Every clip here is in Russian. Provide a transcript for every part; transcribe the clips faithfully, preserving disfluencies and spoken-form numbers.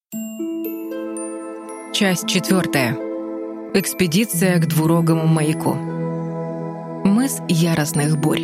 Часть четвертая. Экспедиция к двурогому маяку. Мыс яростных бурь.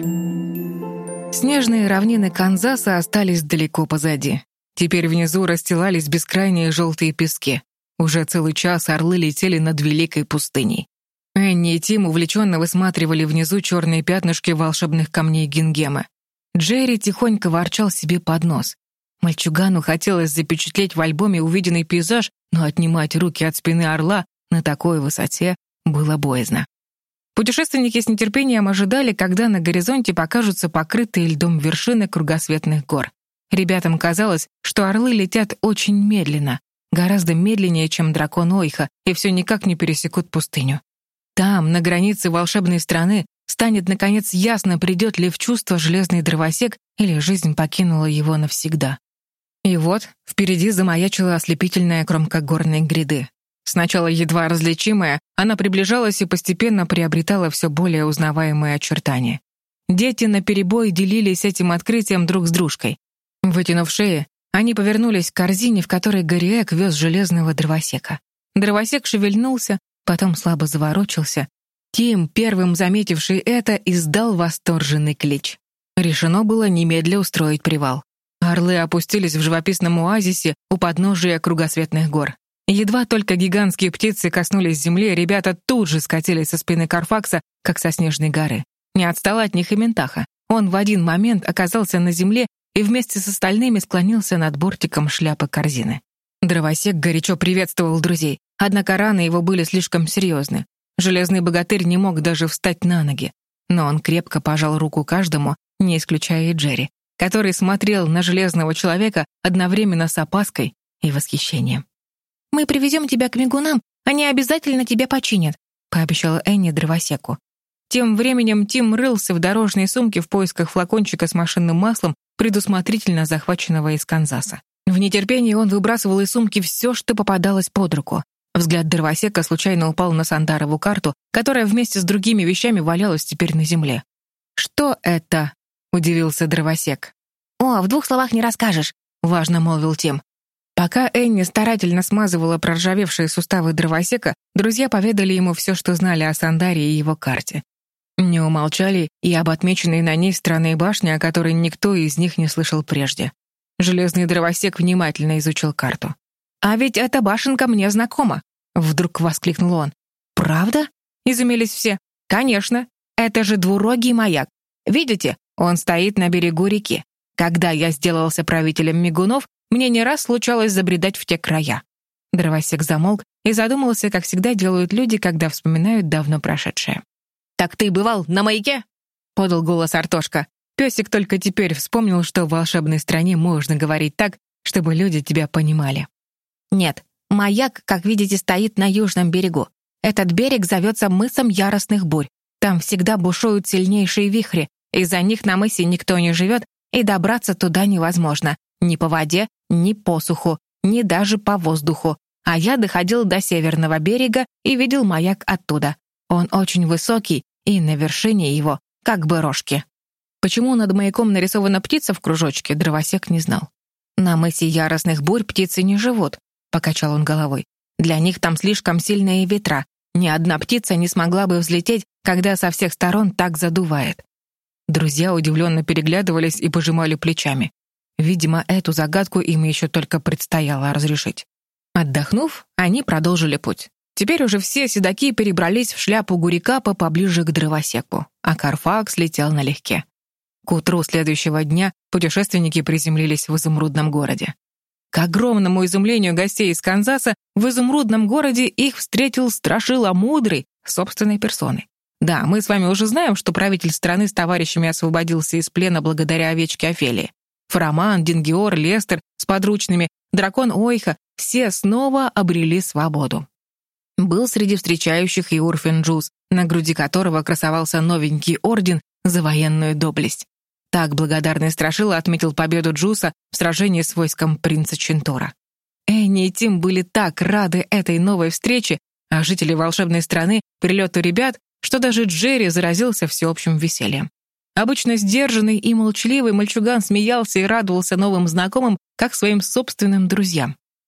Снежные равнины Канзаса остались далеко позади. Теперь внизу расстилались бескрайние желтые пески. Уже целый час орлы летели над великой пустыней. Энни и Тим увлеченно высматривали внизу черные пятнышки волшебных камней Гингемы. Джерри тихонько ворчал себе под нос. Мальчугану хотелось запечатлеть в альбоме увиденный пейзаж, но отнимать руки от спины орла на такой высоте было боязно. Путешественники с нетерпением ожидали, когда на горизонте покажутся покрытые льдом вершины кругосветных гор. Ребятам казалось, что орлы летят очень медленно, гораздо медленнее, чем дракон Ойха, и все никак не пересекут пустыню. Там, на границе волшебной страны, станет, наконец, ясно, придет ли в чувство железный дровосек или жизнь покинула его навсегда. И вот впереди замаячила ослепительная кромка горной гряды. Сначала едва различимая, она приближалась и постепенно приобретала все более узнаваемые очертания. Дети наперебой делились этим открытием друг с дружкой. Вытянув шеи, они повернулись к корзине, в которой Гориек вез железного дровосека. Дровосек шевельнулся, потом слабо заворочился. Тим, первым заметивший это, издал восторженный клич. Решено было немедля устроить привал. Орлы опустились в живописном оазисе у подножия кругосветных гор. Едва только гигантские птицы коснулись земли, ребята тут же скатились со спины Карфакса, как со снежной горы. Не отстала от них и Ментаха. Он в один момент оказался на земле и вместе с остальными склонился над бортиком шляпы корзины. Дровосек горячо приветствовал друзей, однако раны его были слишком серьезны. Железный богатырь не мог даже встать на ноги, но он крепко пожал руку каждому, не исключая и Джерри, который смотрел на железного человека одновременно с опаской и восхищением. «Мы привезем тебя к мигунам, они обязательно тебя починят», — пообещала Энни дровосеку. Тем временем Тим рылся в дорожной сумке в поисках флакончика с машинным маслом, предусмотрительно захваченного из Канзаса. В нетерпении он выбрасывал из сумки все, что попадалось под руку. Взгляд дровосека случайно упал на Сандарову карту, которая вместе с другими вещами валялась теперь на земле. «Что это?» — удивился дровосек. «О, в двух словах не расскажешь», — важно молвил Тим. Пока Энни старательно смазывала проржавевшие суставы дровосека, друзья поведали ему все, что знали о Сандаре и его карте. Не умолчали и об отмеченной на ней странной башне, о которой никто из них не слышал прежде. Железный дровосек внимательно изучил карту. «А ведь эта башенка мне знакома!» — вдруг воскликнул он. «Правда?» — изумились все. «Конечно! Это же двурогий маяк! Видите, он стоит на берегу реки. Когда я сделался правителем мигунов, мне не раз случалось забредать в те края». Дровосек замолк и задумался, как всегда делают люди, когда вспоминают давно прошедшее. «Так ты бывал на маяке?» — подал голос Артошка. Песик только теперь вспомнил, что в волшебной стране можно говорить так, чтобы люди тебя понимали. «Нет, маяк, как видите, стоит на южном берегу. Этот берег зовется мысом яростных бурь. Там всегда бушуют сильнейшие вихри, из-за них на мысе никто не живет, и добраться туда невозможно. Ни по воде, ни по суху, ни даже по воздуху. А я доходил до северного берега и видел маяк оттуда. Он очень высокий, и на вершине его как бы рожки». Почему над маяком нарисована птица в кружочке, дровосек не знал. «На мысе яростных бурь птицы не живут», — покачал он головой. «Для них там слишком сильные ветра. Ни одна птица не смогла бы взлететь, когда со всех сторон так задувает». Друзья удивленно переглядывались и пожимали плечами. Видимо, эту загадку им еще только предстояло разрешить. Отдохнув, они продолжили путь. Теперь уже все седаки перебрались в шляпу Гурикапа поближе к дровосеку, а Карфакс летел налегке. К утру следующего дня путешественники приземлились в изумрудном городе. К огромному изумлению гостей из Канзаса, в изумрудном городе их встретил Страшила Мудрый собственной персоной. Да, мы с вами уже знаем, что правитель страны с товарищами освободился из плена благодаря овечке Офелии. Фараман, Дингиор, Лестер с подручными, дракон Ойха — все снова обрели свободу. Был среди встречающих и Урфин Джуз, на груди которого красовался новенький орден за военную доблесть. Так благодарный Страшила отметил победу Джуса в сражении с войском принца Чентора. Энни и Тим были так рады этой новой встрече, а жители волшебной страны — прилету ребят, что даже Джерри заразился всеобщим весельем. Обычно сдержанный и молчаливый мальчуган смеялся и радовался новым знакомым, как своим собственным друзьям.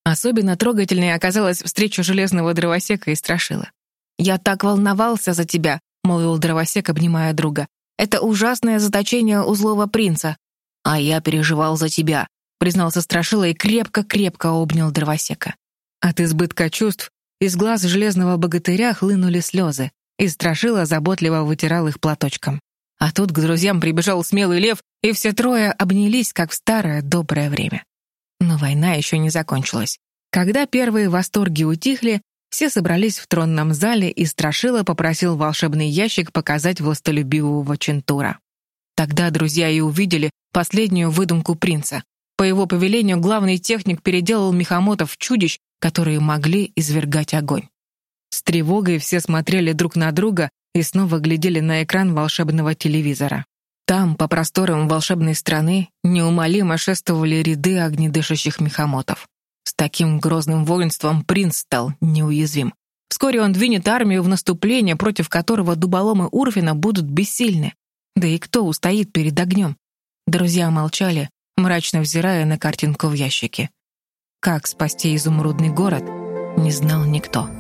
Особенно трогательной оказалась встреча железного дровосека и Страшила. «Я так волновался за тебя», — молвил дровосек, обнимая друга. «Это ужасное заточение у злого принца». «А я переживал за тебя», — признался Страшила и крепко-крепко обнял дровосека. От избытка чувств из глаз железного богатыря хлынули слезы, и Страшила заботливо вытирал их платочком. А тут к друзьям прибежал смелый лев, и все трое обнялись, как в старое доброе время. Но война еще не закончилась. Когда первые восторги утихли, все собрались в тронном зале, и Страшила попросил волшебный ящик показать властолюбивого Чентура. Тогда друзья и увидели последнюю выдумку принца. По его повелению главный техник переделал мехамотов в чудищ, которые могли извергать огонь. С тревогой все смотрели друг на друга и снова глядели на экран волшебного телевизора. Там, по просторам волшебной страны, неумолимо шествовали ряды огнедышащих мехамотов. С таким грозным воинством принц стал неуязвим. Вскоре он двинет армию в наступление, против которого дуболомы Урфина будут бессильны. Да и кто устоит перед огнем? Друзья молчали, мрачно взирая на картинку в ящике. Как спасти изумрудный город, не знал никто.